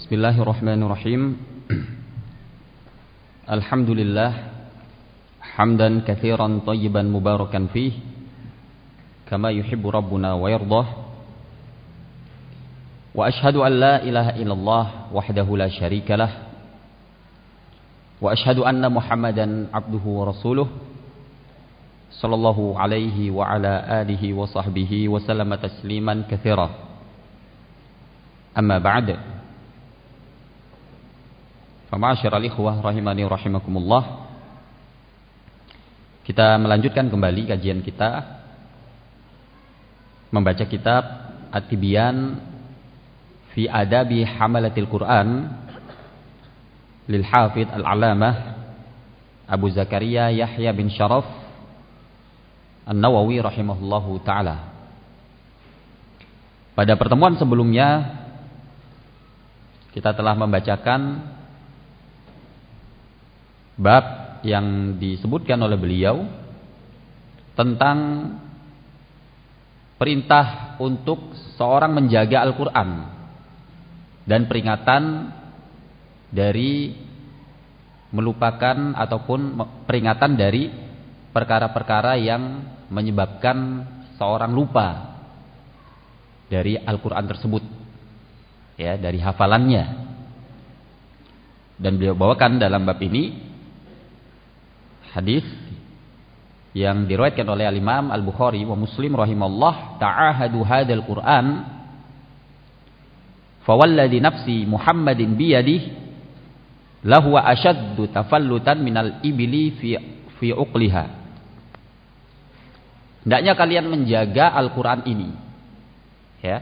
Bismillahirrahmanirrahim. Alhamdulillah hamdan katsiran thayyiban mubarakan fih kama yuhibbu rabbuna wa yardah. Wa ashhadu an la ilaha illallah wahdahu la syarikalah wa ashhadu anna Muhammadan abduhu wa rasuluh sallallahu alaihi wa ala alihi wa sahbihi wa sallama tasliman katsira. Amma ba'd. Ma'asyiral ikhwah rahimani rahimakumullah. Kita melanjutkan kembali kajian kita membaca kitab At-Tibyan fi Adabi Hamalatil Quran lil Hafidz Al-Alamah Abu Zakaria Yahya bin Syaraf An-Nawawi rahimahullahu taala. Pada pertemuan sebelumnya kita telah membacakan bab yang disebutkan oleh beliau tentang perintah untuk seorang menjaga Al-Quran dan peringatan dari melupakan ataupun peringatan dari perkara-perkara yang menyebabkan seorang lupa dari Al-Quran tersebut, ya, dari hafalannya. Dan beliau bawakan dalam bab ini hadis yang diriwayatkan oleh Al-Imam Al-Bukhari wa Muslim rahimallah, ta'ahadu hadzal Qur'an fawalladhi nafsi Muhammadin biyadihi lahu ashaddu tafallutan minal ibli fi uqliha. Hendaknya kalian menjaga Al-Qur'an ini, ya.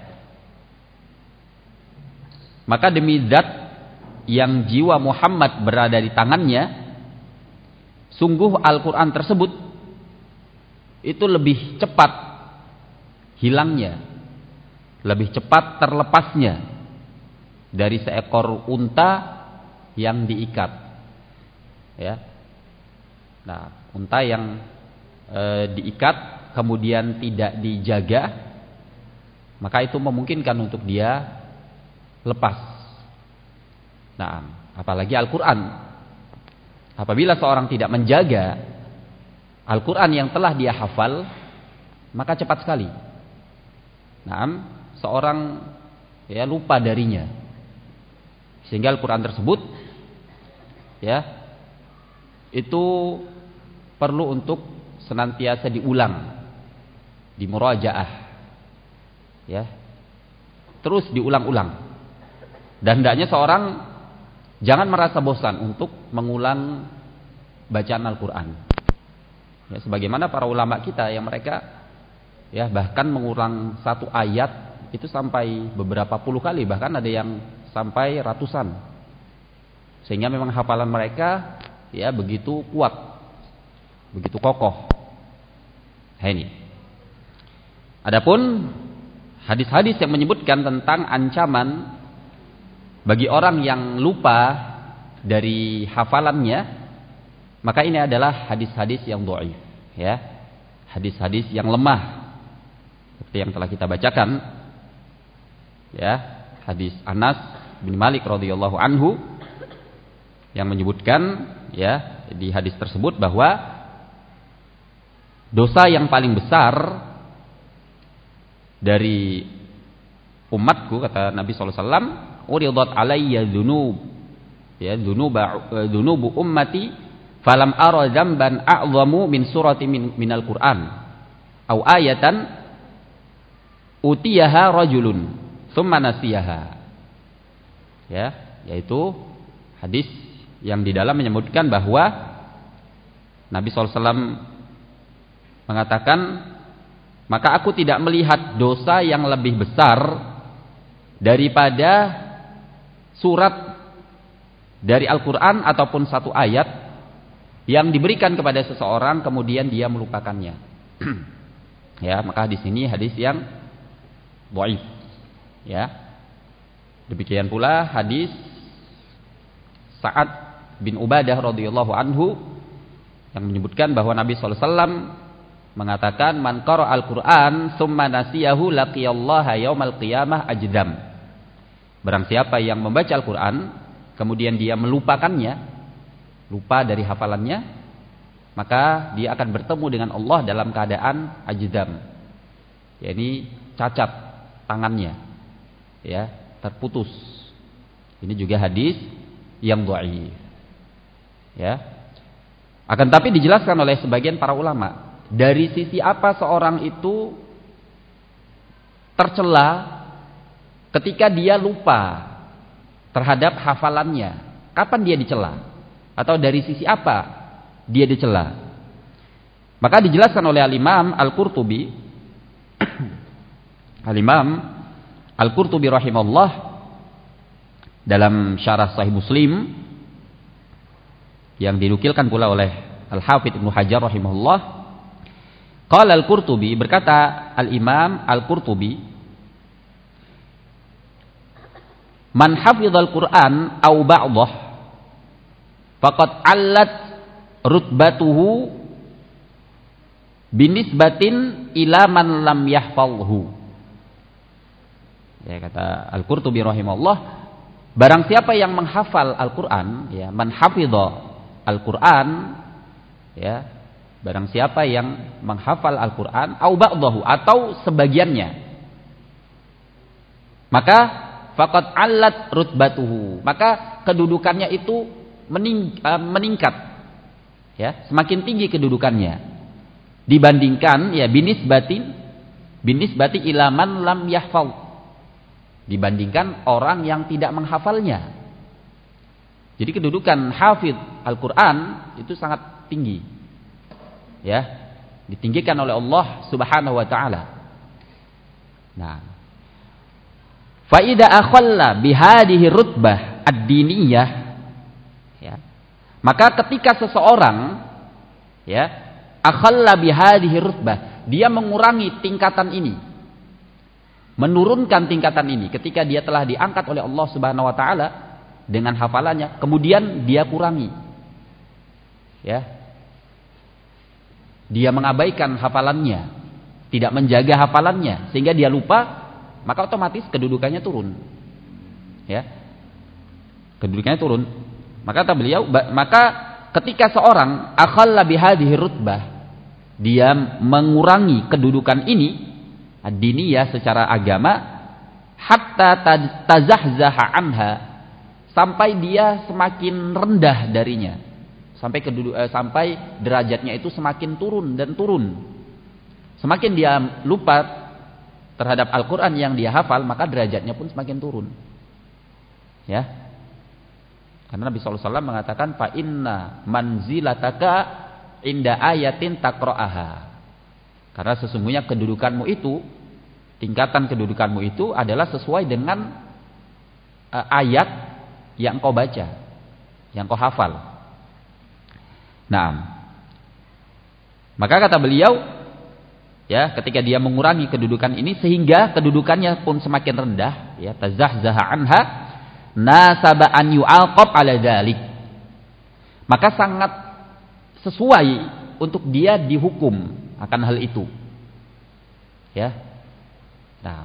Maka demi zat yang jiwa Muhammad berada di tangannya, sungguh Al-Quran tersebut itu lebih cepat hilangnya, lebih cepat terlepasnya dari seekor unta yang diikat, ya. Nah, unta yang diikat kemudian tidak dijaga, maka itu memungkinkan untuk dia lepas. Nah, apalagi Al-Quran. Apabila seorang tidak menjaga Al-Quran yang telah dia hafal, maka cepat sekali seorang, ya, lupa darinya. Sehingga Al-Quran tersebut, ya, itu perlu untuk senantiasa diulang, dimurajaah, ya, terus diulang-ulang. Dan hendaknya seorang jangan merasa bosan untuk mengulang bacaan Al-Quran, ya, sebagaimana para ulama kita yang mereka, ya, bahkan mengulang satu ayat itu sampai beberapa puluh kali, bahkan ada yang sampai ratusan, sehingga memang hafalan mereka, ya, begitu kuat, begitu kokoh. Nah, ini. Adapun hadis-hadis yang menyebutkan tentang ancaman bagi orang yang lupa dari hafalannya, maka ini adalah hadis-hadis yang dhaif, ya, hadis-hadis yang lemah, seperti yang telah kita bacakan, ya, hadis Anas bin Malik radhiyallahu anhu yang menyebutkan, ya, di hadis tersebut bahwa dosa yang paling besar dari umatku, kata Nabi sallallahu alaihi wasallam, uridat alayya dzunub, ya, dzunubu ummati falam ara dzamban a'zamu min surati minal Qur'an au ayatan utiyaha rajulun tsumma nasiyaha, ya, yaitu hadis yang di dalam menyebutkan bahwa Nabi SAW mengatakan, maka aku tidak melihat dosa yang lebih besar daripada surat dari Al-Quran ataupun satu ayat yang diberikan kepada seseorang kemudian dia melupakannya. Ya, maka di sini hadis yang dhaif, ya. Demikian pula hadis Sa'ad bin Ubadah radhiyallahu anhu yang menyebutkan bahwa Nabi sallallahu alaihi wasallam mengatakan, man qara'al Qur'an tsumma nasiyahu laqiyallaha yaumal qiyamah ajdam. Barang siapa yang membaca Al-Quran kemudian dia melupakannya, lupa dari hafalannya, maka dia akan bertemu dengan Allah dalam keadaan ajdam, yakni cacat tangannya, ya, terputus. Ini juga hadis yang dhaif. Ya. Akan tapi dijelaskan oleh sebagian para ulama, dari sisi apa seorang itu tercela ketika dia lupa terhadap hafalannya, kapan dia dicela? Atau dari sisi apa dia dicela? Maka dijelaskan oleh Al-Imam Al-Qurtubi Al-Imam Al-Qurtubi rahimahullah dalam syarah Sahih Muslim yang dinukilkan pula oleh Al-Hafidz Ibnu Hajar rahimahullah, qala Al-Qurtubi, berkata Al-Imam Al-Qurtubi, man hafizal Qur'an aw ba'dah faqad 'allat rutbatuhu binisbatin ila man lam yahfazhu. Ya, kata Al-Qurtubi rahimahullah, barang siapa yang menghafal Al-Qur'an, ya, man hafidha Al-Qur'an, ya, barang siapa yang menghafal Al-Qur'an au ba'dahu, atau sebagiannya, maka faqad 'allat rutbatuhu, maka kedudukannya itu meningkat, ya, semakin tinggi kedudukannya dibandingkan, ya, binisbati ila man lam yahfal, dibandingkan orang yang tidak menghafalnya. Jadi kedudukan hafidh Al-Qur'an itu sangat tinggi, ya, ditinggikan oleh Allah Subhanahu wa taala. Nah, fa idza akhalla bihadhihi rutbah ad-diniyah, ya, maka ketika seseorang, ya, akhalla bihadhihi rutbah, dia mengurangi tingkatan ini, menurunkan tingkatan ini, ketika dia telah diangkat oleh Allah Subhanahu wa taala dengan hafalannya, kemudian dia kurangi, ya, dia mengabaikan hafalannya, tidak menjaga hafalannya sehingga dia lupa, maka otomatis kedudukannya turun, ya, kedudukannya turun. Maka kata beliau, maka ketika seorang akhalla bihadhihi rutbah, dia mengurangi kedudukan ini ad-diniyah secara agama, hatta tazahzaha anha, sampai dia semakin rendah darinya, sampai derajatnya itu semakin turun dan turun. Semakin dia lupa terhadap Al-Qur'an yang dia hafal, maka derajatnya pun semakin turun. Ya. Karena Nabi sallallahu alaihi wasallam mengatakan, fa inna manzilataka inda ayatin taqra'aha. Karena sesungguhnya kedudukanmu itu, tingkatan kedudukanmu itu adalah sesuai dengan ayat yang kau baca, yang kau hafal. Nah, maka kata beliau, ya, ketika dia mengurangi kedudukan ini sehingga kedudukannya pun semakin rendah, ya, tazahzaha anha, nasaba an yu'aqab ala dzalik, maka sangat sesuai untuk dia dihukum akan hal itu, ya. Nah,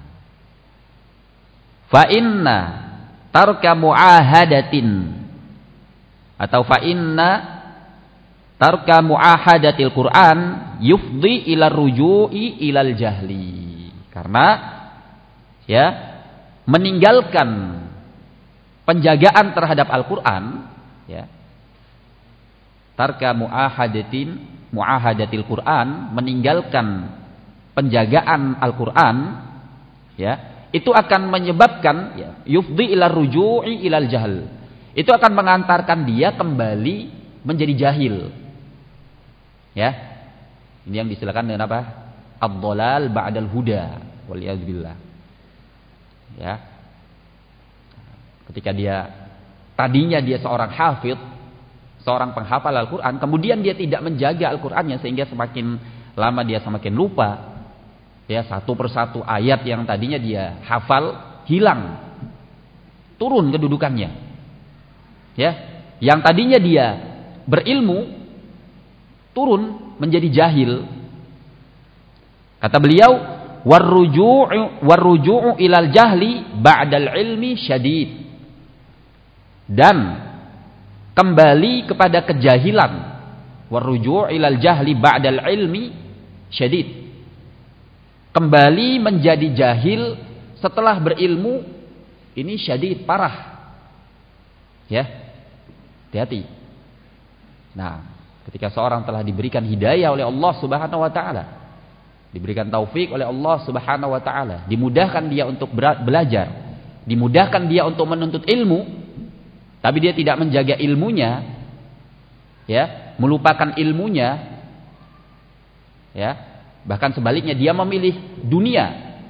fa inna tarka mu'ahadatin, atau fa inna tarka mu'ahadatil Qur'an yufdi ila ruju'i ilal jahli. Karena, ya, meninggalkan penjagaan terhadap Al-Qur'an, ya, tarka mu'ahadatil Qur'an, meninggalkan penjagaan Al-Qur'an, ya, itu akan menyebabkan, ya, yufdi ila ruju'i ilal jahl, itu akan mengantarkan dia kembali menjadi jahil, ya. Ini yang disilakan dengan apa? Ad-dhalal ba'dal huda, waliyadzubillah, ya. Ketika tadinya dia seorang hafidh, seorang penghafal Al-Qur'an, kemudian dia tidak menjaga Al-Qur'annya sehingga semakin lama dia semakin lupa, ya, satu persatu ayat yang tadinya dia hafal hilang, turun kedudukannya, ya. Yang tadinya dia berilmu turun menjadi jahil. Kata beliau, warruju'u ilal jahli ba'dal ilmi syadid. Dan kembali kepada kejahilan, warruju'u ilal jahli ba'dal ilmi syadid. Kembali menjadi jahil setelah berilmu, ini syadid, parah. Ya, hati-hati. Nah, ketika seorang telah diberikan hidayah oleh Allah Subhanahu wa taala, diberikan taufik oleh Allah Subhanahu wa taala, dimudahkan dia untuk belajar, dimudahkan dia untuk menuntut ilmu, tapi dia tidak menjaga ilmunya, ya, melupakan ilmunya, ya, bahkan sebaliknya dia memilih dunia,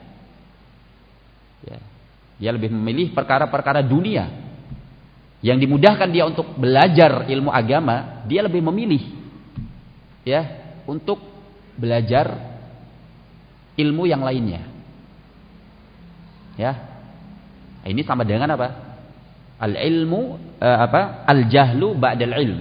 ya, dia lebih memilih perkara-perkara dunia yang dimudahkan dia untuk belajar ilmu agama, dia lebih memilih, ya, untuk belajar ilmu yang lainnya, ya. Ini sama dengan apa? Al-ilmu al-jahlu ba'dal ilm.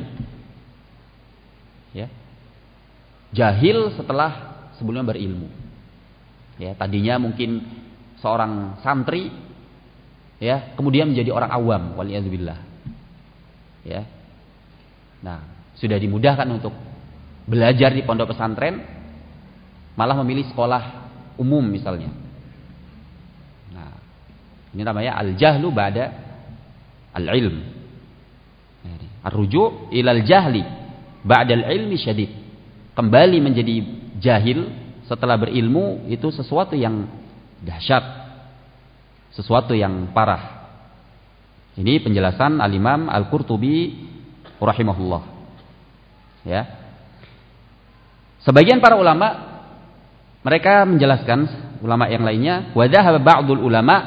Ya. Jahil sebelum berilmu. Ya, tadinya mungkin seorang santri, ya, kemudian menjadi orang awam, waliyadzubillah. Ya. Nah, sudah dimudahkan untuk belajar di pondok pesantren, malah memilih sekolah umum misalnya. Nah, ini namanya al-jahlu ba'da al-ilm. Ar-ruju' ilal jahli ba'dal ilmi syadid. Kembali menjadi jahil setelah berilmu itu sesuatu yang dahsyat, sesuatu yang parah. Ini penjelasan Al-Imam Al-Qurtubi rahimahullah. Ya. Sebagian para ulama mereka menjelaskan, ulama yang lainnya, wa dhahaba ba'dul ulama,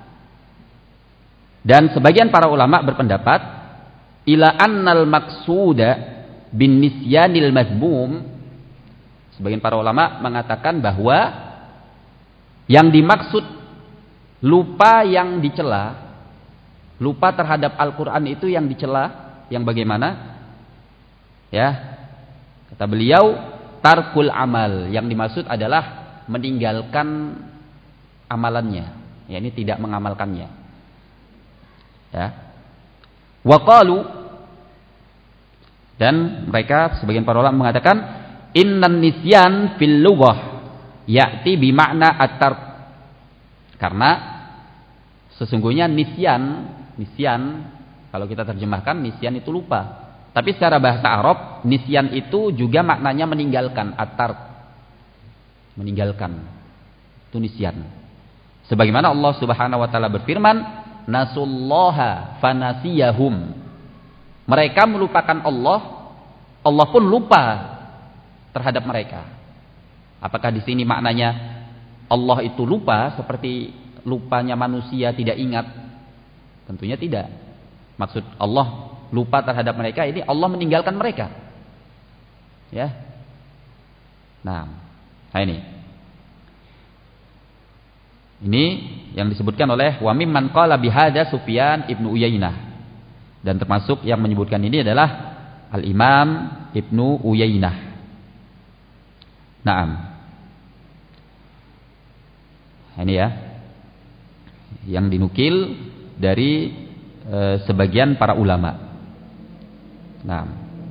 dan sebagian para ulama berpendapat ila annal maqsuda bin nisyanil mazmum. Sebagian para ulama mengatakan bahwa yang dimaksud lupa yang dicela, lupa terhadap Al-Qur'an itu yang dicela, yang bagaimana? Ya. Kata beliau, tarkul amal, yang dimaksud adalah meninggalkan amalannya, ya, ini tidak mengamalkannya. Ya. Wa qalu, dan mereka sebagian para ulama mengatakan innan nisyan fil lughah ya'ti bi makna at-tark. Karena sesungguhnya nisyan kalau kita terjemahkan nisyan itu lupa. Tapi secara bahasa Arab, nisyan itu juga maknanya meninggalkan, at-tark. Meninggalkan. Itu nisyan. Sebagaimana Allah Subhanahu wa taala berfirman, nasullaha fanasiyahum. Mereka melupakan Allah, Allah pun lupa terhadap mereka. Apakah di sini maknanya Allah itu lupa seperti lupanya manusia tidak ingat? Tentunya tidak. Maksud Allah lupa terhadap mereka ini Allah meninggalkan mereka. Ya. Nah ini. Ini yang disebutkan oleh wa mimman qala bihadza Sufyan ibnu Uyainah. Dan termasuk yang menyebutkan ini adalah Al-Imam Ibnu Uyainah. Naam. Ini ya. Yang dinukil dari sebagian para ulama. Nah,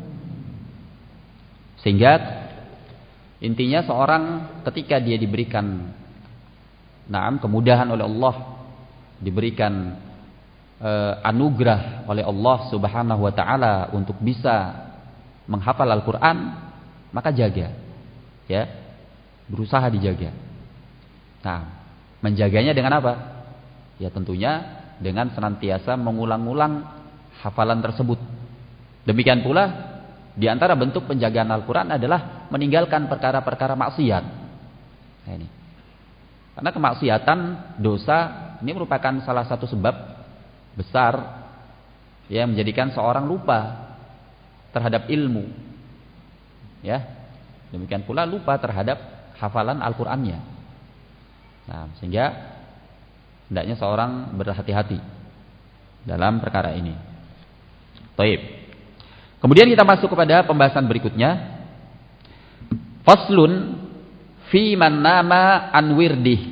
sehingga intinya seorang ketika dia diberikan kemudahan oleh Allah, diberikan anugerah oleh Allah Subhanahu wa taala untuk bisa menghafal Al-Qur'an, maka jaga, ya, berusaha dijaga. Nah, menjaganya dengan apa? Ya tentunya dengan senantiasa mengulang-ulang hafalan tersebut. Demikian pula di antara bentuk penjagaan Al-Qur'an adalah meninggalkan perkara-perkara maksiat. Nah, ini. Karena kemaksiatan, dosa ini merupakan salah satu sebab besar yang menjadikan seorang lupa terhadap ilmu. Ya. Demikian pula lupa terhadap hafalan Al-Qur'annya. Nah, sehingga hendaknya seorang berhati-hati dalam perkara ini. Baik. Kemudian kita masuk kepada pembahasan berikutnya. Faslun fi man nama an wirdih.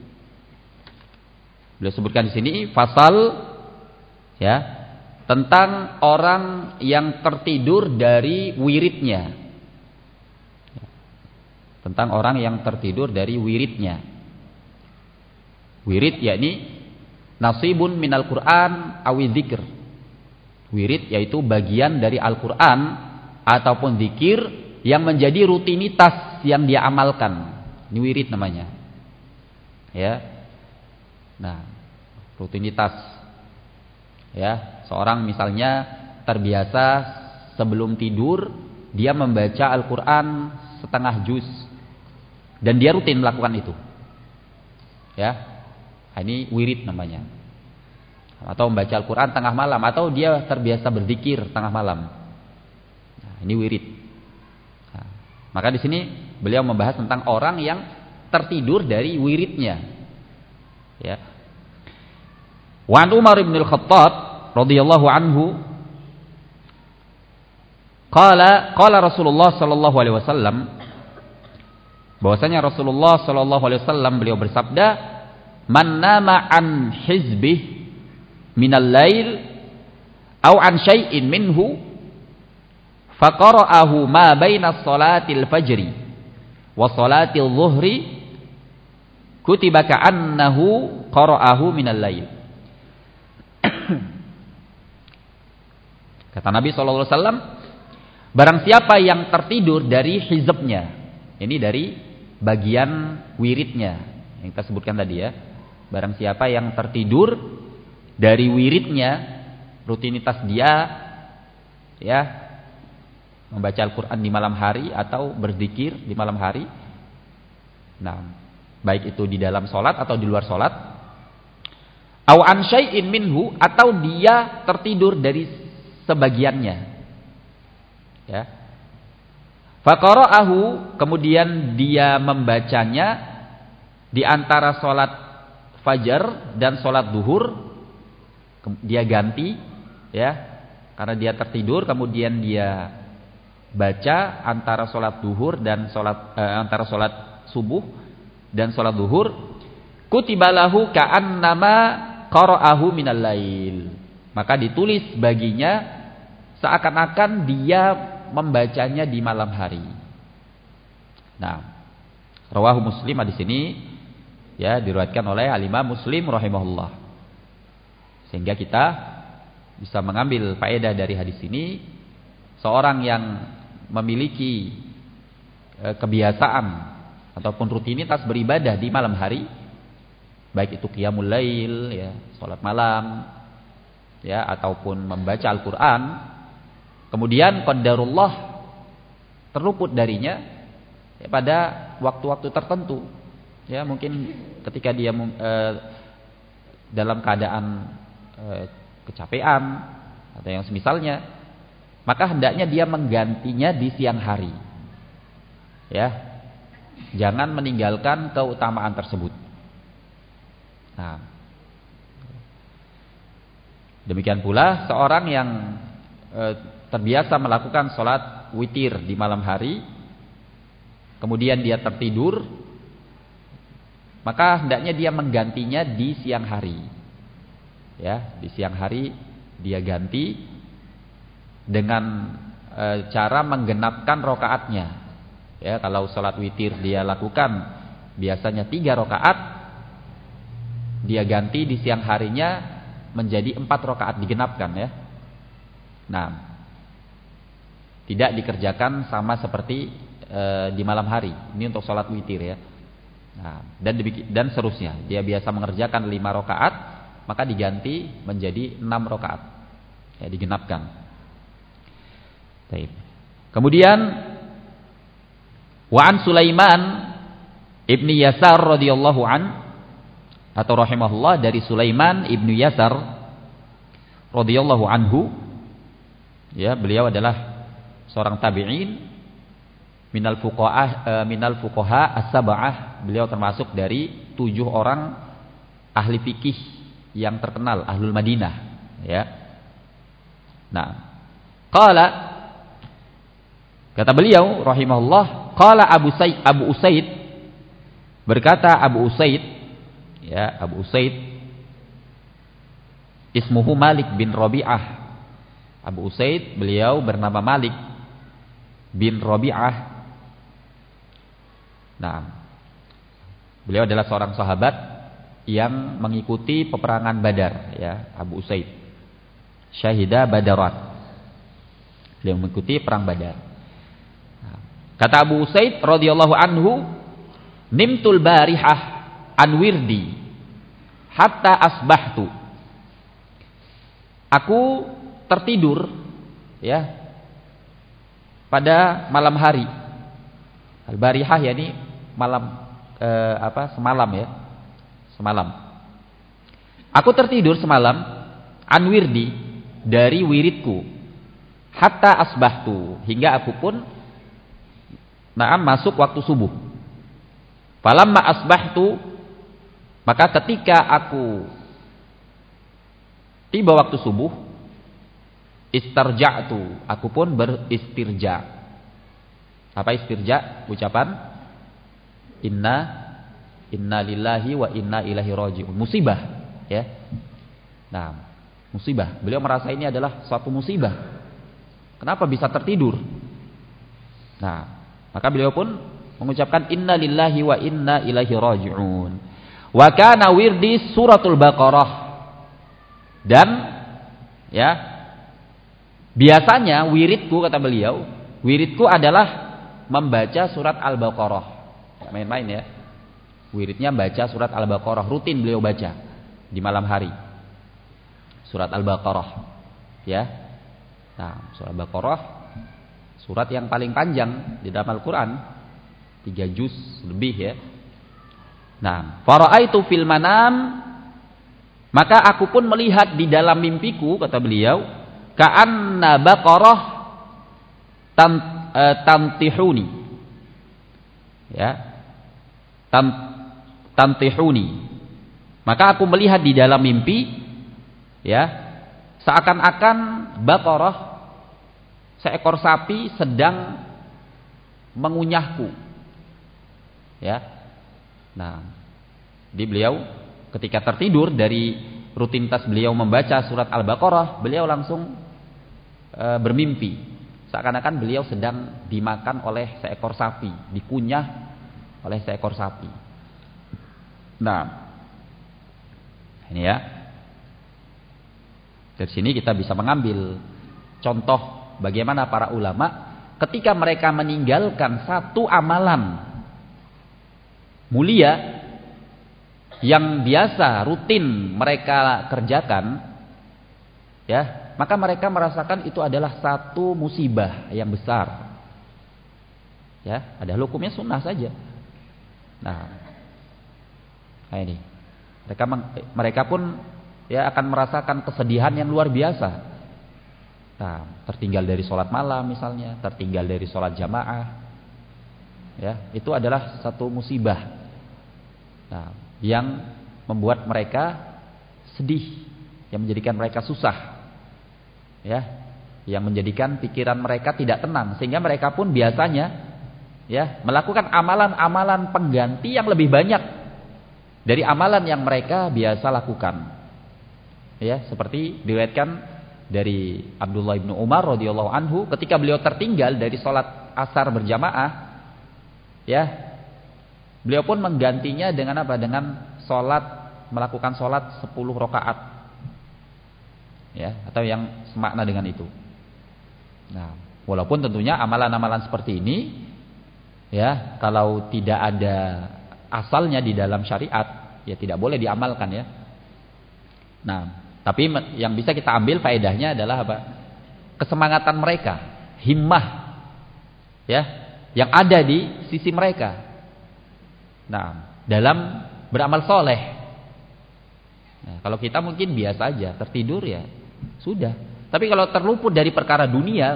Beliau sebutkan di sini fasal ya tentang orang yang tertidur dari wiridnya. Tentang orang yang tertidur dari wiridnya. Wirid yakni nasibun minal Qur'an awi dzikr. Wirid yaitu bagian dari Al-Qur'an ataupun zikir yang menjadi rutinitas yang dia amalkan. Ini wirid namanya. Ya. Nah, rutinitas. Ya, seorang misalnya terbiasa sebelum tidur dia membaca Al-Qur'an setengah juz dan dia rutin melakukan itu. Ya. Ini wirid namanya. Atau membaca Al-Qur'an tengah malam atau dia terbiasa berzikir tengah malam. Nah, ini wirid. Nah, maka di sini beliau membahas tentang orang yang tertidur dari wiridnya. Ya. Wa an Umar bin Al-Khattab radhiyallahu anhu qala Rasulullah sallallahu alaihi wasallam, bahwasanya Rasulullah sallallahu alaihi wasallam beliau bersabda, man nama an hizbih minal lail aw an syai'in minhu faqara'ahu ma baina salatil fajri wa salatil zuhri kutiba ka'annahu qara'ahu minal lail. Kata Nabi SAW, barang siapa yang tertidur dari hizbnya, ini dari bagian wiridnya yang kita sebutkan tadi ya. Barang siapa yang tertidur dari wiridnya, rutinitas dia ya membaca Al-Qur'an di malam hari atau berzikir di malam hari. Nah, baik itu di dalam salat atau di luar salat. Au an syai'in minhu, atau dia tertidur dari sebagiannya. Ya. Faqara'ahu, kemudian dia membacanya di antara salat fajar dan salat zuhur, dia ganti ya. Karena dia tertidur kemudian dia baca antara salat zuhur dan antara salat subuh dan salat zuhur, kutibalahu ka'annama qara'ahu minal lail. Maka ditulis baginya seakan-akan dia membacanya di malam hari. Nah, rawahu Muslim di sini ya diriwayatkan oleh Al-Imam Muslim rahimahullah. Sehingga kita bisa mengambil faedah dari hadis ini, seorang yang memiliki kebiasaan ataupun rutinitas beribadah di malam hari, baik itu qiyamul lail ya, salat malam ya, ataupun membaca Al-Qur'an, kemudian qadarullah terluput darinya ya, pada waktu-waktu tertentu ya, mungkin ketika dia dalam keadaan kecapean atau yang semisalnya, maka hendaknya dia menggantinya di siang hari ya, jangan meninggalkan keutamaan tersebut. Nah, demikian pula seorang yang terbiasa melakukan sholat witir di malam hari, kemudian dia tertidur, maka hendaknya dia menggantinya di siang hari. Ya, di siang hari dia ganti dengan cara menggenapkan rokaatnya. Ya, kalau sholat witir dia lakukan biasanya 3 rokaat, dia ganti di siang harinya menjadi 4 rakaat, digenapkan ya. Nah, tidak dikerjakan sama seperti di malam hari. Ini untuk sholat witir ya. Nah, dan seterusnya. Dia biasa mengerjakan 5 rakaat, maka diganti menjadi 6 rakaat. Ya, digenapkan. Baik. Kemudian wa an Sulaiman ibni Yasar radhiyallahu an, atau rahimahullah, dari Sulaiman ibnu Yasar radhiyallahu anhu, ya, beliau adalah seorang tabi'in minal fuqaha as-sab'ah. Beliau termasuk dari 7 orang ahli fikih yang terkenal, ahlul Madinah ya. Nah, kata beliau rahimahullah, qala Abu Usaid Berkata Abu Usaid, ya, Abu Usaid ismuhu Malik bin Rabi'ah. Abu Usaid beliau bernama Malik bin Rabi'ah. Nah, beliau adalah seorang sahabat yang mengikuti peperangan Badar, ya, Abu Usaid. Syahida Badarat. Beliau mengikuti perang Badar. Nah, kata Abu Usaid radhiyallahu anhu, nimtul barihah an wirdi hatta asbahtu. Aku tertidur, ya, pada malam hari. Al-barihah yakni malam semalam, ya. Semalam. Aku tertidur semalam an wirdi, dari wiridku, hatta asbahtu, hingga aku pun masuk waktu subuh. Falamma asbahtu, maka ketika aku tiba waktu subuh, istarja'tu, aku pun beristirja. Apa istirja? Ucapan inna lillahi wa inna ilaihi raji'un. Musibah, ya. Nah, musibah. Beliau merasa ini adalah suatu musibah. Kenapa bisa tertidur? Nah, maka beliau pun mengucapkan inna lillahi wa inna ilaihi raji'un. Wa kana wirdi suratul Baqarah. Dan, ya, biasanya wiridku, kata beliau, wiridku adalah membaca surat Al-Baqarah. Main-main, ya. Wiridnya baca surat Al-Baqarah, rutin beliau baca di malam hari. Surat Al-Baqarah, ya. Nah, surat Al-Baqarah surat yang paling panjang di dalam Al-Qur'an, 3 juz lebih, ya. Nah, fara'aitu fil manam, maka aku pun melihat di dalam mimpiku, kata beliau, ka'anna baqarah tantihuni, ya, tantihuni. Maka aku melihat di dalam mimpi, ya, seakan-akan baqarah, seekor sapi, sedang mengunyahku, ya. Nah, di beliau ketika tertidur dari rutinitas beliau membaca surat Al-Baqarah, beliau langsung bermimpi seakan-akan beliau sedang dimakan oleh seekor sapi, dikunyah oleh seekor sapi. Nah, ini, ya. Dari sini kita bisa mengambil contoh bagaimana para ulama ketika mereka meninggalkan satu amalan mulia yang biasa rutin mereka kerjakan, ya, maka mereka merasakan itu adalah satu musibah yang besar, ya. Ada hukumnya sunnah saja. Nah, ini mereka pun, ya, akan merasakan kesedihan yang luar biasa. Nah, tertinggal dari sholat malam misalnya, tertinggal dari sholat jamaah, ya, itu adalah satu musibah, nah, yang membuat mereka sedih, yang menjadikan mereka susah, ya, yang menjadikan pikiran mereka tidak tenang, sehingga mereka pun biasanya, ya, melakukan amalan-amalan pengganti yang lebih banyak dari amalan yang mereka biasa lakukan, ya, seperti diriwayatkan dari Abdullah bin Umar radhiyallahu anhu, ketika beliau tertinggal dari sholat asar berjamaah, ya, beliau pun menggantinya dengan apa? Dengan melakukan sholat 10 rakaat, ya, atau yang semakna dengan itu. Nah, walaupun tentunya amalan-amalan seperti ini, ya, kalau tidak ada asalnya di dalam syariat, ya, tidak boleh diamalkan, ya. Nah, tapi yang bisa kita ambil faedahnya adalah apa? Kesemangatan mereka, himmah, ya, yang ada di sisi mereka. Nah, dalam beramal soleh. Nah, kalau kita mungkin biasa aja, tertidur, ya, sudah. Tapi kalau terluput dari perkara dunia,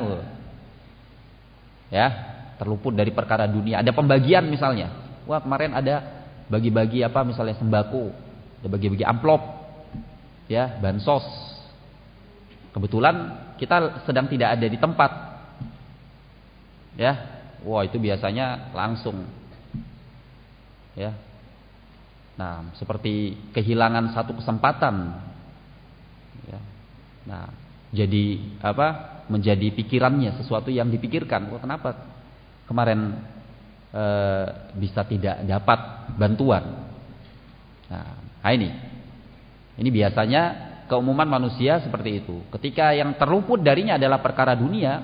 ya, terluput dari perkara dunia, ada pembagian misalnya, wah, kemarin ada bagi-bagi apa misalnya sembako, ada bagi-bagi amplop, ya, bansos. Kebetulan kita sedang tidak ada di tempat, ya, wah, itu biasanya langsung, ya, Nah, seperti kehilangan satu kesempatan. Ya. Nah, jadi menjadi pikirannya sesuatu yang dipikirkan. Wah, kenapa kemarin bisa tidak dapat bantuan? Nah, ini biasanya keumuman manusia seperti itu. Ketika yang terluput darinya adalah perkara dunia,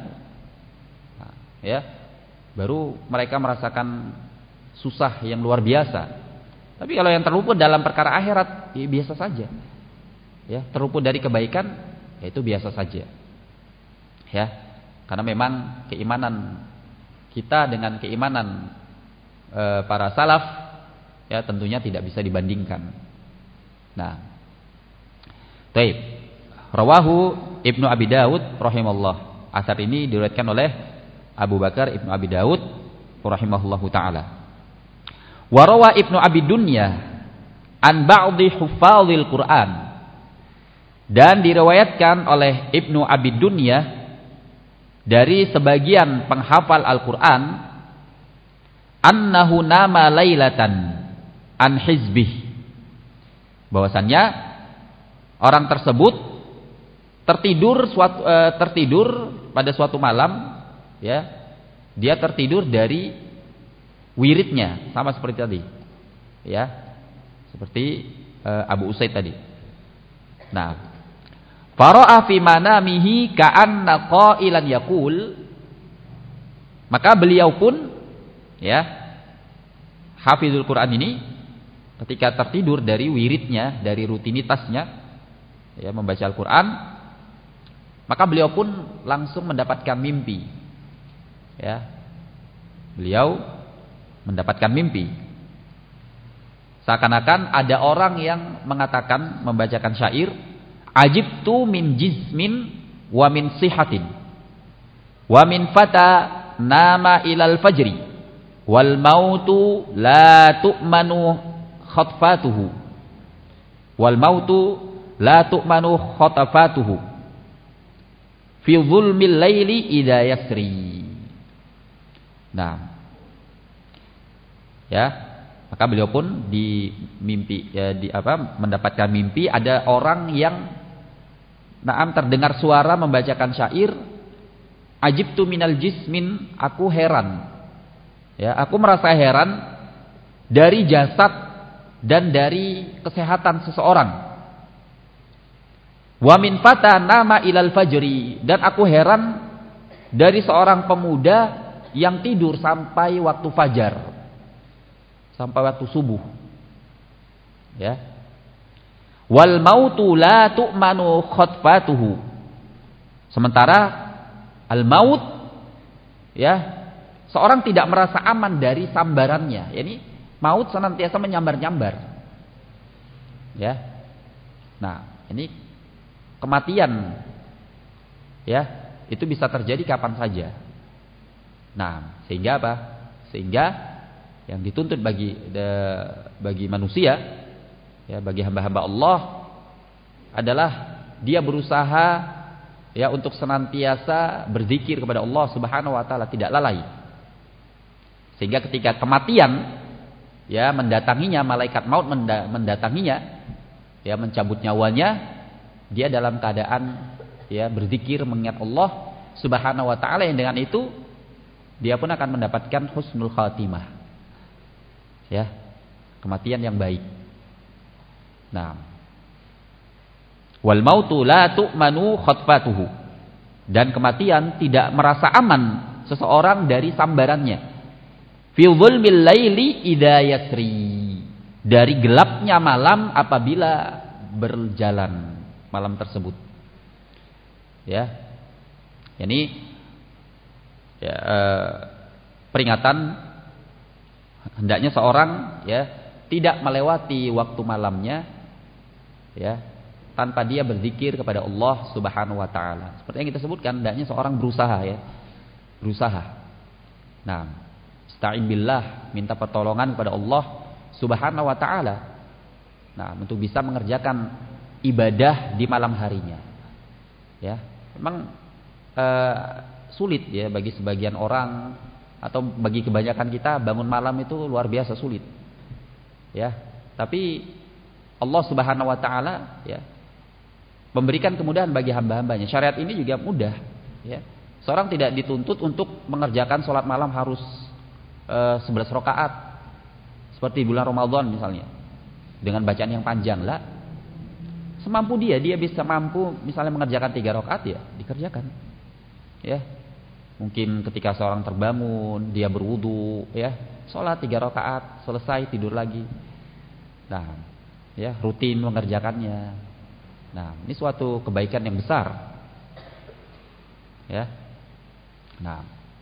baru mereka merasakan susah yang luar biasa. Tapi kalau yang terluput dalam perkara akhirat, ya biasa saja. Ya, terluput dari kebaikan, ya itu biasa saja. Ya, karena memang keimanan kita dengan keimanan para salaf, ya tentunya tidak bisa dibandingkan. Nah, taib. Rawahu Ibnu Abi Daud rahimallah. Asar ini diriwayatkan oleh Abu Bakar Ibnu Abi Daud rahimahullahu taala. Wa rawa Ibnu Abi Dunya an ba'dhi huffazil Quran. Dan diriwayatkan oleh Ibnu Abi Dunya dari sebagian penghafal Al-Qur'an annahu nama lailatan an hizbih. Bahwasannya orang tersebut tertidur pada suatu malam, ya. Dia tertidur dari wiridnya, sama seperti tadi. Ya. Seperti Abu Usaid tadi. Nah, fara'a fi manamihi ka'anna qailan yaqul, maka beliau pun, ya, hafizul Quran ini ketika tertidur dari wiridnya, dari rutinitasnya, ya, membaca Al-Quran, maka beliau pun langsung mendapatkan mimpi. Ya, beliau mendapatkan mimpi. Seakan-akan ada orang yang mengatakan, membacakan syair, ajibtu min jismin wa min sihatin wa min fata nama ilal fajri wal mautu la tu'manu khatfatuhu wal mautu la tu'manu khatafatuhu fi zulmil laili idza yasri. Nah, ya, maka beliau pun mendapatkan mimpi ada orang yang terdengar suara membacakan syair, ajibtu minal jismin, aku heran. Ya, aku merasa heran dari jasad dan dari kesehatan seseorang. Wa min fata nama ilal fajri, dan aku heran dari seorang pemuda yang tidur sampai waktu fajar, sampai waktu subuh. Ya. Wal mautu la tu'manu khatfatuhu. Sementara al maut, ya, seorang tidak merasa aman dari sambarannya. Yani maut senantiasa menyambar-nyambar. Ya. Nah, ini kematian, ya, itu bisa terjadi kapan saja. Nah, sehingga apa? Sehingga yang dituntut bagi manusia, ya, bagi hamba-hamba Allah adalah dia berusaha, ya, untuk senantiasa berzikir kepada Allah Subhanahu wa taala, tidak lalai. Sehingga ketika kematian, ya, mendatanginya, malaikat maut mendatanginya, ya, mencabut nyawanya, dia dalam keadaan, ya, berzikir mengingat Allah Subhanahu wa taala, yang dengan itu dia pun akan mendapatkan husnul khatimah. Ya, kematian yang baik. Nah, wal mautu la tu'manu khatfatuhu, dan kematian tidak merasa aman seseorang dari sambarannya. Fi zulmil laili idza yasri, dari gelapnya malam apabila berjalan malam tersebut. Ya. Ini, ya, peringatan hendaknya seorang, ya, tidak melewati waktu malamnya, ya, tanpa dia berzikir kepada Allah Subhanahu wa taala. Seperti yang kita sebutkan, hendaknya seorang berusaha, ya. Berusaha. Nah, ista'in billah, minta pertolongan kepada Allah Subhanahu wa taala. Nah, untuk bisa mengerjakan ibadah di malam harinya. Ya, memang sulit, ya, bagi sebagian orang atau bagi kebanyakan kita bangun malam itu luar biasa sulit. Ya. Tapi Allah Subhanahu wa taala ya memberikan kemudahan bagi hamba-hambanya. Syariat ini juga mudah ya. Seorang tidak dituntut untuk mengerjakan sholat malam harus 11 rakaat seperti bulan Ramadan misalnya dengan bacaan yang panjang lah. Semampu dia bisa mampu misalnya mengerjakan 3 rakaat ya dikerjakan. Ya. Mungkin ketika seorang terbangun, dia berwudu ya, sholat 3 rakaat, selesai tidur lagi. Nah, ya rutin mengerjakannya. Nah, ini suatu kebaikan yang besar. Ya. Nah,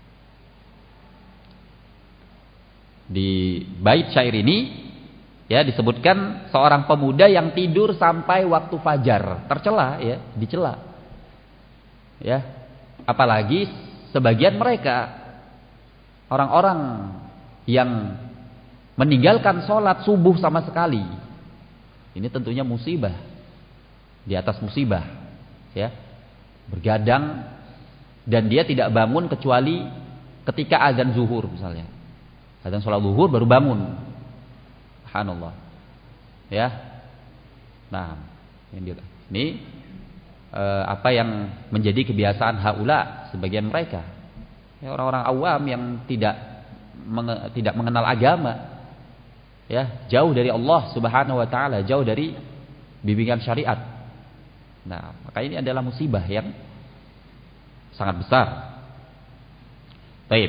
di bait syair ini ya disebutkan seorang pemuda yang tidur sampai waktu fajar, tercela ya, dicela. Ya. Apalagi sebagian mereka orang-orang yang meninggalkan sholat subuh sama sekali. Ini tentunya musibah di atas musibah, ya. Bergadang dan dia tidak bangun kecuali ketika azan zuhur misalnya. Azan sholat zuhur baru bangun. Subhanallah. Ya. Nah, ini apa yang menjadi kebiasaan haula sebagian mereka. Ya, orang-orang awam yang tidak mengenal agama. Ya, jauh dari Allah Subhanahu wa taala, jauh dari bimbingan syariat. Nah, maka ini adalah musibah yang sangat besar. Baik.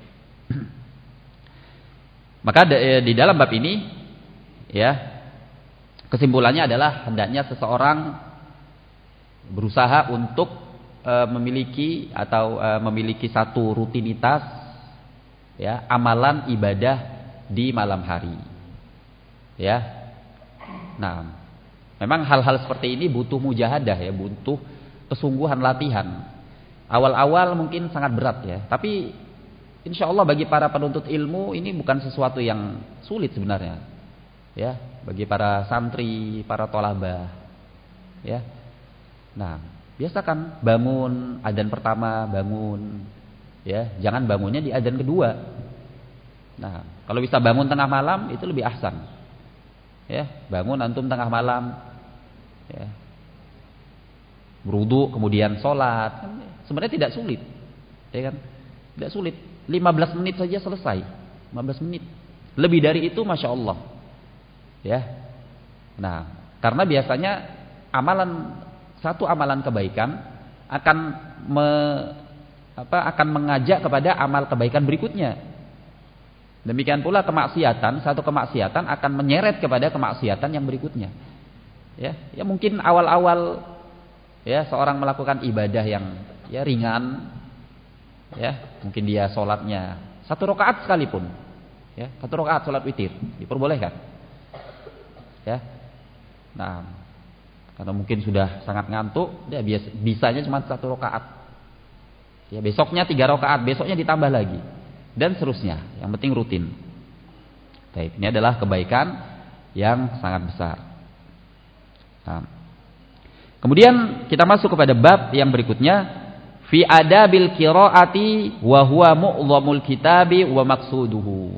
Maka di dalam bab ini ya, kesimpulannya adalah hendaknya seseorang berusaha untuk memiliki satu rutinitas ya, amalan ibadah di malam hari. Ya. Nah, memang hal-hal seperti ini butuh mujahadah ya, butuh kesungguhan latihan. Awal-awal mungkin sangat berat ya, tapi insya Allah bagi para penuntut ilmu ini bukan sesuatu yang sulit sebenarnya. Ya, bagi para santri, para thalabah. Ya. Nah, biasakan bangun adzan pertama, bangun. Ya, jangan bangunnya di adzan kedua. Nah, kalau bisa bangun tengah malam itu lebih ahsan. Ya, bangun antum tengah malam. Ya. Berwudu kemudian sholat, sebenarnya tidak sulit, ya kan? Tidak sulit, 15 menit saja selesai, 15 menit. Lebih dari itu, masya Allah, ya. Nah, karena biasanya satu amalan kebaikan akan mengajak kepada amal kebaikan berikutnya. Demikian pula satu kemaksiatan akan menyeret kepada kemaksiatan yang berikutnya. Ya mungkin awal-awal ya seorang melakukan ibadah yang ya ringan, ya mungkin dia sholatnya 1 rakaat sekalipun, ya 1 rakaat sholat witir diperbolehkan, ya. Nah, karena mungkin sudah sangat ngantuk, dia bisanya cuma 1 rakaat, ya besoknya 3 rakaat, besoknya ditambah lagi dan seterusnya. Yang penting rutin. Baik, ini adalah kebaikan yang sangat besar. Nah, kemudian kita masuk kepada bab yang berikutnya, fi adabil qiraati wa huwa mu'dhamul kitabi wa maqsuduhu.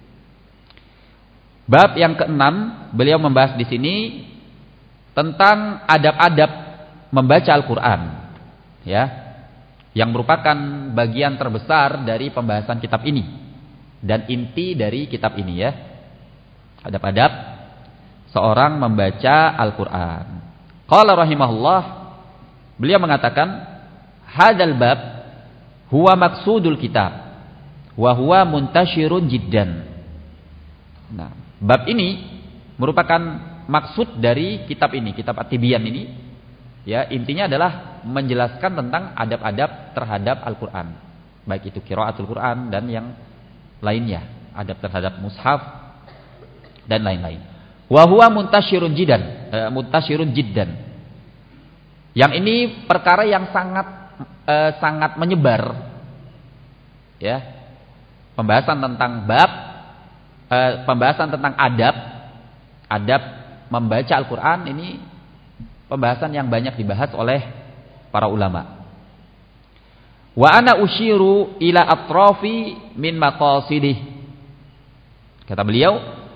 Bab yang ke-6, beliau membahas di sini tentang adab-adab membaca Al-Qur'an, ya, yang merupakan bagian terbesar dari pembahasan kitab ini dan inti dari kitab ini, ya. Adab-adab seorang membaca Al-Qur'an. Qala rahimahullah, beliau mengatakan, hadzal bab huwa maqsudul kitab wa huwa muntashirun jiddan. Nah, bab ini merupakan maksud dari kitab ini, kitab At-Tibyan ini. Ya, intinya adalah menjelaskan tentang adab-adab terhadap Al-Qur'an. Baik itu qiraatul Qur'an dan yang lainnya, adab terhadap mushaf dan lain-lain. Wa huwa muntashirun jiddan. Yang ini perkara yang sangat menyebar. Ya. Pembahasan tentang pembahasan tentang adab membaca Al-Qur'an ini pembahasan yang banyak dibahas oleh para ulama. Wa ana usyiru ila atrafi min maqasidih. Kata beliau,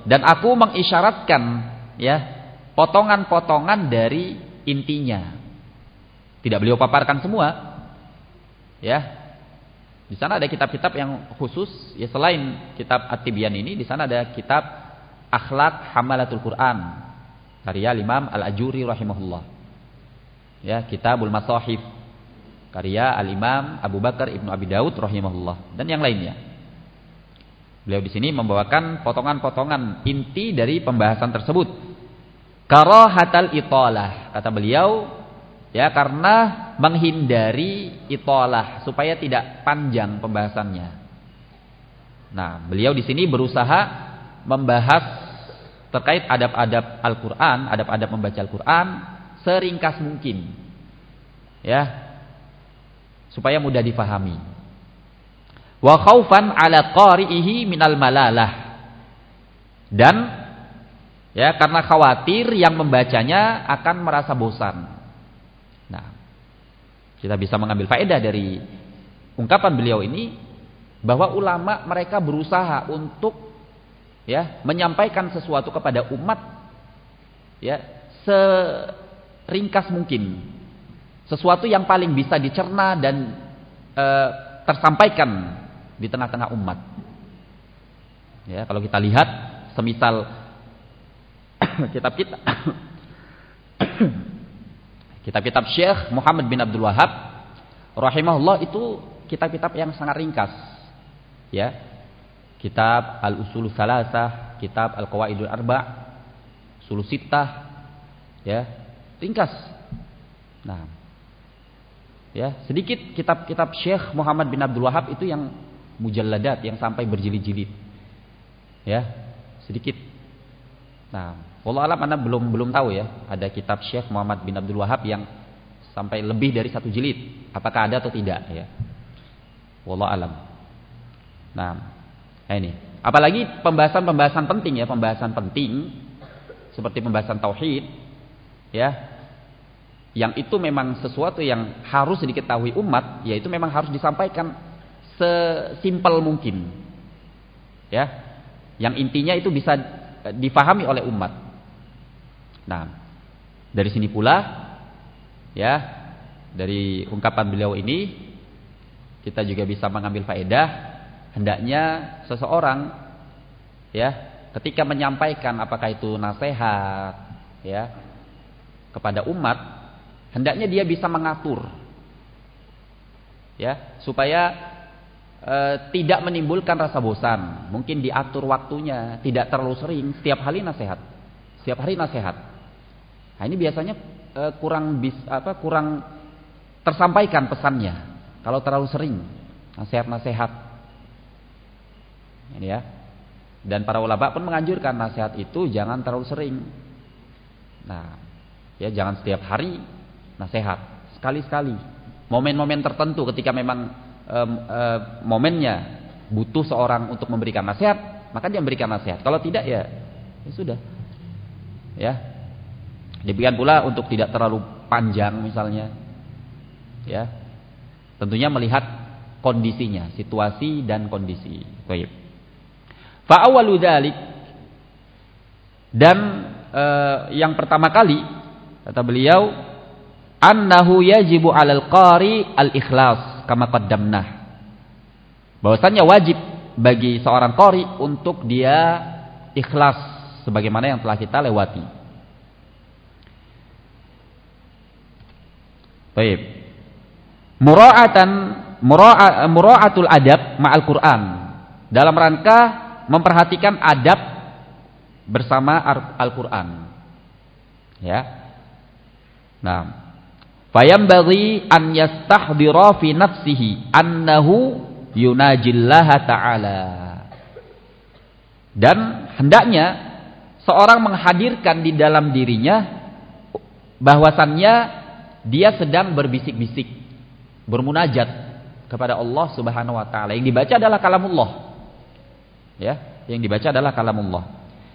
Dan aku mengisyaratkan ya potongan-potongan dari intinya. Tidak beliau paparkan semua. Ya. Di sana ada kitab-kitab yang khusus, ya selain kitab At-Tibyan ini, di sana ada kitab Akhlaq Hamalatul Quran karya Imam Al-Ajuri rahimahullah. Ya, Kitabul Masahif karya Al-Imam Abu Bakar Ibnu Abi Daud rahimahullah dan yang lainnya. Beliau di sini membawakan potongan-potongan inti dari pembahasan tersebut. Karahatal italah, kata beliau, ya karena menghindari italah supaya tidak panjang pembahasannya. Nah, beliau di sini berusaha membahas terkait adab-adab Al-Qur'an, adab-adab membaca Al-Qur'an seringkas mungkin. Ya. Supaya mudah difahami. Wa khaufan 'ala qari'ihi minal malalah. Dan ya karena khawatir yang membacanya akan merasa bosan. Nah, kita bisa mengambil faedah dari ungkapan beliau ini bahwa ulama mereka berusaha untuk ya menyampaikan sesuatu kepada umat ya seringkas mungkin, sesuatu yang paling bisa dicerna dan tersampaikan di tengah-tengah umat. Ya, kalau kita lihat semisal kitab-kitab Syekh Muhammad bin Abdul Wahab rahimahullah itu kitab-kitab yang sangat ringkas. Ya. Kitab Al-Usul Salasah, kitab Al-Qawaidul Arba', Usul Sittah, ya, ringkas. Nah, ya, sedikit kitab-kitab Syekh Muhammad bin Abdul Wahab itu yang mujalladat, yang sampai berjilid-jilid. Ya, sedikit. Nah, wallahu alam Anda belum tahu ya, ada kitab Syekh Muhammad bin Abdul Wahab yang sampai lebih dari 1 jilid. Apakah ada atau tidak ya? Wallahu alam. Nah, ini. Apalagi pembahasan-pembahasan penting ya, pembahasan penting seperti pembahasan tauhid ya. Yang itu memang sesuatu yang harus diketahui umat, yaitu memang harus disampaikan sesimpel mungkin. Ya. Yang intinya itu bisa difahami oleh umat. Nah, dari sini pula ya, dari ungkapan beliau ini kita juga bisa mengambil faedah hendaknya seseorang ya ketika menyampaikan apakah itu nasihat ya kepada umat, hendaknya dia bisa mengatur ya supaya tidak menimbulkan rasa bosan. Mungkin diatur waktunya, tidak terlalu sering, setiap hari nasihat. Setiap hari nasihat. Nah, ini biasanya kurang tersampaikan pesannya kalau terlalu sering nasihat-nasihat. Ini ya. Dan para ulama pun menganjurkan nasihat itu jangan terlalu sering. Nah, ya jangan setiap hari nasihat, sekali-sekali. Momen-momen tertentu ketika memang momennya butuh seorang untuk memberikan nasihat, maka dia memberikan nasihat. Kalau tidak ya sudah. Ya. Demikian pula untuk tidak terlalu panjang misalnya. Ya. Tentunya melihat kondisinya, situasi dan kondisi. Baik. Fa awwalu dzalik, dan yang pertama kali kata beliau annahu yajibu 'alal qari al-ikhlas kama qaddamnah. Bahwasannya wajib bagi seorang qari untuk dia ikhlas sebagaimana yang telah kita lewati. Baik. Mura'atul adab ma'al Qur'an, dalam rangka memperhatikan adab bersama Al-Qur'an. Ya. Nah, fayambaghi an yastahdira fi nafsihi annahu yunajillaha ta'ala. Dan hendaknya seorang menghadirkan di dalam dirinya bahwasannya dia sedang berbisik-bisik, bermunajat kepada Allah Subhanahu wa taala. Yang dibaca adalah kalamullah. Ya, yang dibaca adalah kalamullah.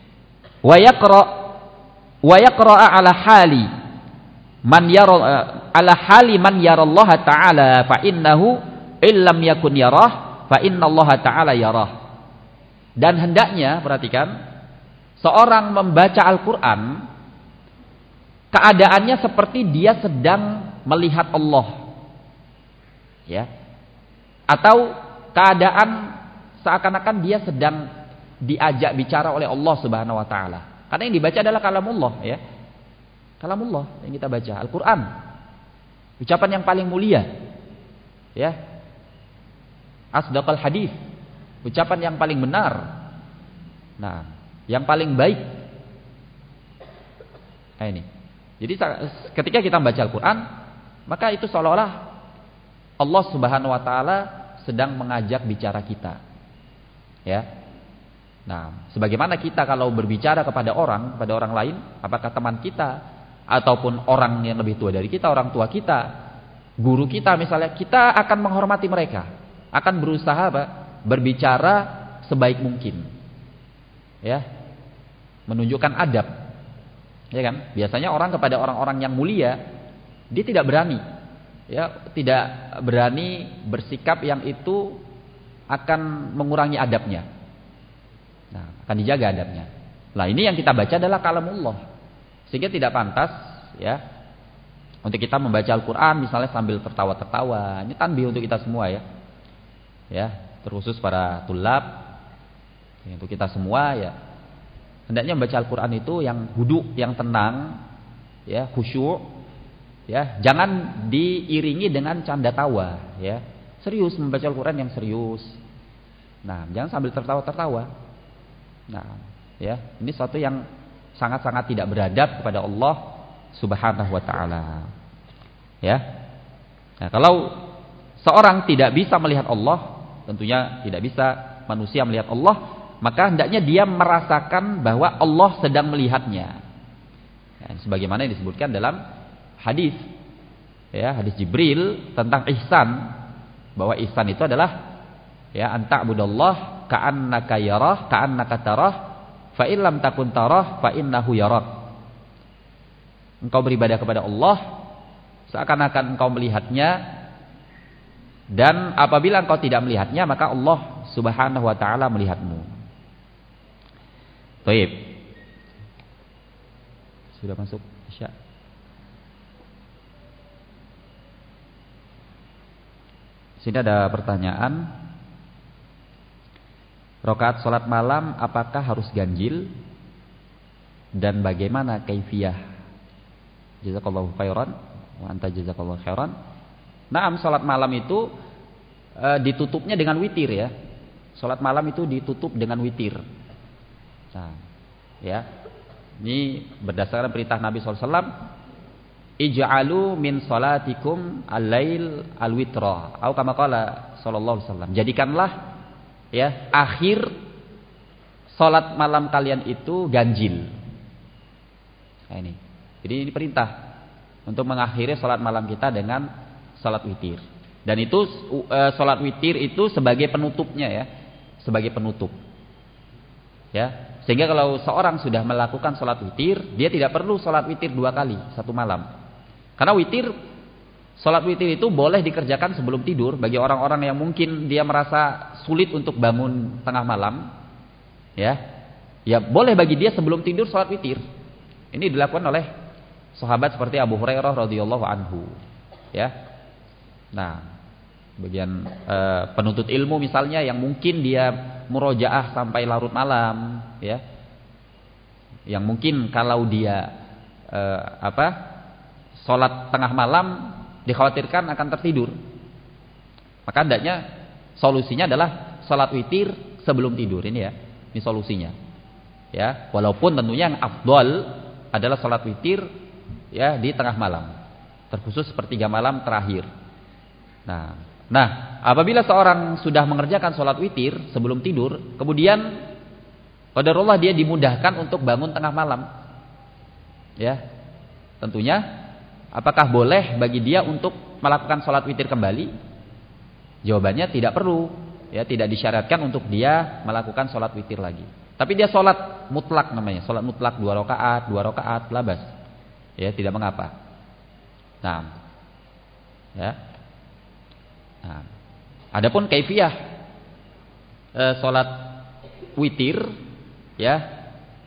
Wa yaqra ala hali man yara ala hali man yarallaha ta'ala fa innahu illam yakun yarah fa innallaha ta'ala yarah. Dan hendaknya perhatikan seorang membaca Al-Quran, keadaannya seperti dia sedang melihat Allah, ya, atau keadaan seakan-akan dia sedang diajak bicara oleh Allah Subhanahu Wa Taala. Karena yang dibaca adalah kalamullah, ya, kalamullah yang kita baca, Al-Quran, ucapan yang paling mulia, ya, asdaqal hadis, ucapan yang paling benar, nah, yang paling baik. Nah ini. Jadi ketika kita membaca Al-Quran, maka itu seolah-olah Allah Subhanahu Wa Taala sedang mengajak bicara kita, ya. Nah, sebagaimana kita kalau berbicara kepada orang lain, apakah teman kita ataupun orang yang lebih tua dari kita, orang tua kita, guru kita misalnya, kita akan menghormati mereka, akan berusaha berbicara sebaik mungkin, ya, menunjukkan adab, ya kan? Biasanya orang kepada orang-orang yang mulia, dia tidak berani, ya, tidak berani bersikap yang itu akan mengurangi adabnya. Nah, akan dijaga adabnya. Nah, ini yang kita baca adalah kalamullah. Sehingga tidak pantas, ya, untuk kita membaca Al-Quran misalnya sambil tertawa-tertawa. Ini tanbih untuk kita semua, ya. Ya, terkhusus para tulab, ya, untuk kita semua, ya. Hendaknya membaca Al-Quran itu yang huduk, yang tenang, ya, khusyuk, ya. Jangan diiringi dengan canda tawa, ya. Serius membaca Al-Quran yang serius. Nah, jangan sambil tertawa-tertawa. Nah, ya, ini suatu yang sangat-sangat tidak beradab kepada Allah Subhanahu Wa Taala. Ya. Nah, kalau seorang tidak bisa melihat Allah, tentunya tidak bisa manusia melihat Allah, maka hendaknya dia merasakan bahwa Allah sedang melihatnya. Ya, sebagaimana yang disebutkan dalam hadis, ya, hadis Jibril tentang ihsan, bahwa ihsan itu adalah, ya, anta'budallah ka'annaka yarah, ka'annaka tarah, fa in lam takun tarah, fa innahu yarak. Engkau beribadah kepada Allah seakan-akan engkau melihatnya, dan apabila engkau tidak melihatnya, maka Allah Subhanahu Wa Taala melihatmu. Baik. Sudah masuk Isya. Sini ada pertanyaan. Rakaat salat malam apakah harus ganjil dan bagaimana kaifiyah? Jazakallahu khairan wa anta jazakallahu khairan. Naam, salat malam itu ditutupnya dengan witir, ya. Salat malam itu ditutup dengan witir. Nah, ya. Ini berdasarkan perintah Nabi SAW, ij'alu min salatikum al-lail al-witra, atau kama qala sallallahu alaihi wasallam. Jadikanlah, ya, akhir salat malam kalian itu ganjil. Nah, ini. Jadi ini perintah untuk mengakhiri salat malam kita dengan salat witir. Dan itu salat witir itu sebagai penutupnya, ya. Sebagai penutup. Ya. Sehingga kalau seorang sudah melakukan salat witir, dia tidak perlu salat witir 2 kali satu malam. Karena witir, salat witir itu boleh dikerjakan sebelum tidur bagi orang-orang yang mungkin dia merasa sulit untuk bangun tengah malam, ya. Ya, boleh bagi dia sebelum tidur salat witir. Ini dilakukan oleh sahabat seperti Abu Hurairah radhiyallahu anhu, ya. Nah, bagian penuntut ilmu misalnya yang mungkin dia murojaah sampai larut malam, ya. Yang mungkin kalau dia salat tengah malam dikhawatirkan akan tertidur, maka hendaknya solusinya adalah salat witir sebelum tidur. Ini, ya, ini solusinya, ya. Walaupun tentunya yang afdal adalah salat witir, ya, di tengah malam, terkhusus sepertiga malam terakhir. Nah, apabila seorang sudah mengerjakan salat witir sebelum tidur, kemudian qadarullah dia dimudahkan untuk bangun tengah malam, ya, tentunya apakah boleh bagi dia untuk melakukan salat witir kembali? Jawabannya tidak perlu, ya, tidak disyaratkan untuk dia melakukan salat witir lagi. Tapi dia salat mutlak namanya, salat mutlak 2 rakaat, labas. Ya, tidak mengapa. Nah, ya. Nah, adapun kaifiyah salat witir, ya,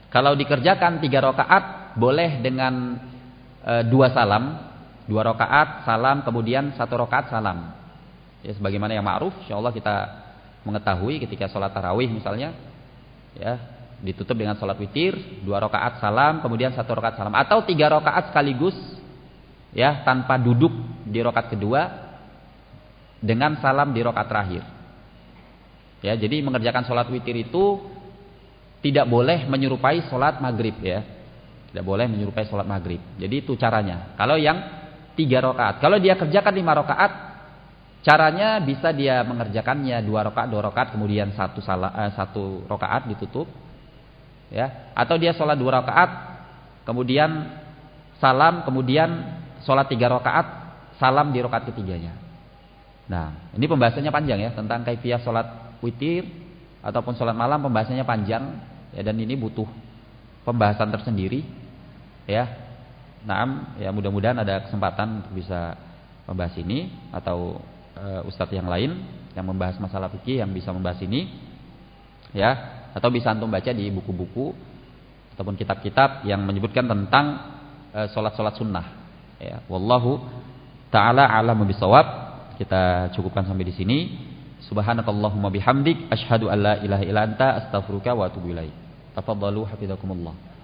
Kalau dikerjakan 3 rakaat boleh dengan 2 salam, 2 rakaat salam, kemudian 1 rakaat salam. Ya, sebagaimana yang ma'ruf, insyaallah kita mengetahui ketika sholat tarawih misalnya, ya, ditutup dengan sholat witir, 2 rakaat salam, kemudian 1 rakaat salam, atau 3 rakaat sekaligus, ya, tanpa duduk di rakaat kedua dengan salam di rakaat terakhir. Ya, jadi mengerjakan sholat witir itu tidak boleh menyerupai sholat maghrib, ya, tidak boleh menyerupai sholat maghrib. Jadi itu caranya. Kalau yang 3 rakaat, kalau dia kerjakan 5 rakaat, caranya bisa dia mengerjakannya 2 rakaat, kemudian 1 rakaat ditutup, ya, atau dia sholat 2 rakaat, kemudian salam, kemudian sholat 3 rakaat, salam di rakaat ketiganya. Nah, ini pembahasannya panjang ya, tentang kaifiyah sholat witir ataupun sholat malam, pembahasannya panjang, ya, dan ini butuh pembahasan tersendiri, ya. Naam, ya, mudah-mudahan ada kesempatan untuk bisa membahas ini, atau ustadz yang lain yang membahas masalah fikih yang bisa membahas ini, ya, atau bisa antum baca di buku-buku ataupun kitab-kitab yang menyebutkan tentang sholat-sholat sunnah, ya. Wallahu ta'ala a'lamu bishawab. Kita cukupkan sampai di sini. Subhanakallahumma bihamdik asyhadu an la ilaha illa anta astaghfiruka wa atubu ilaik. Tafadhalu hafizakumullah.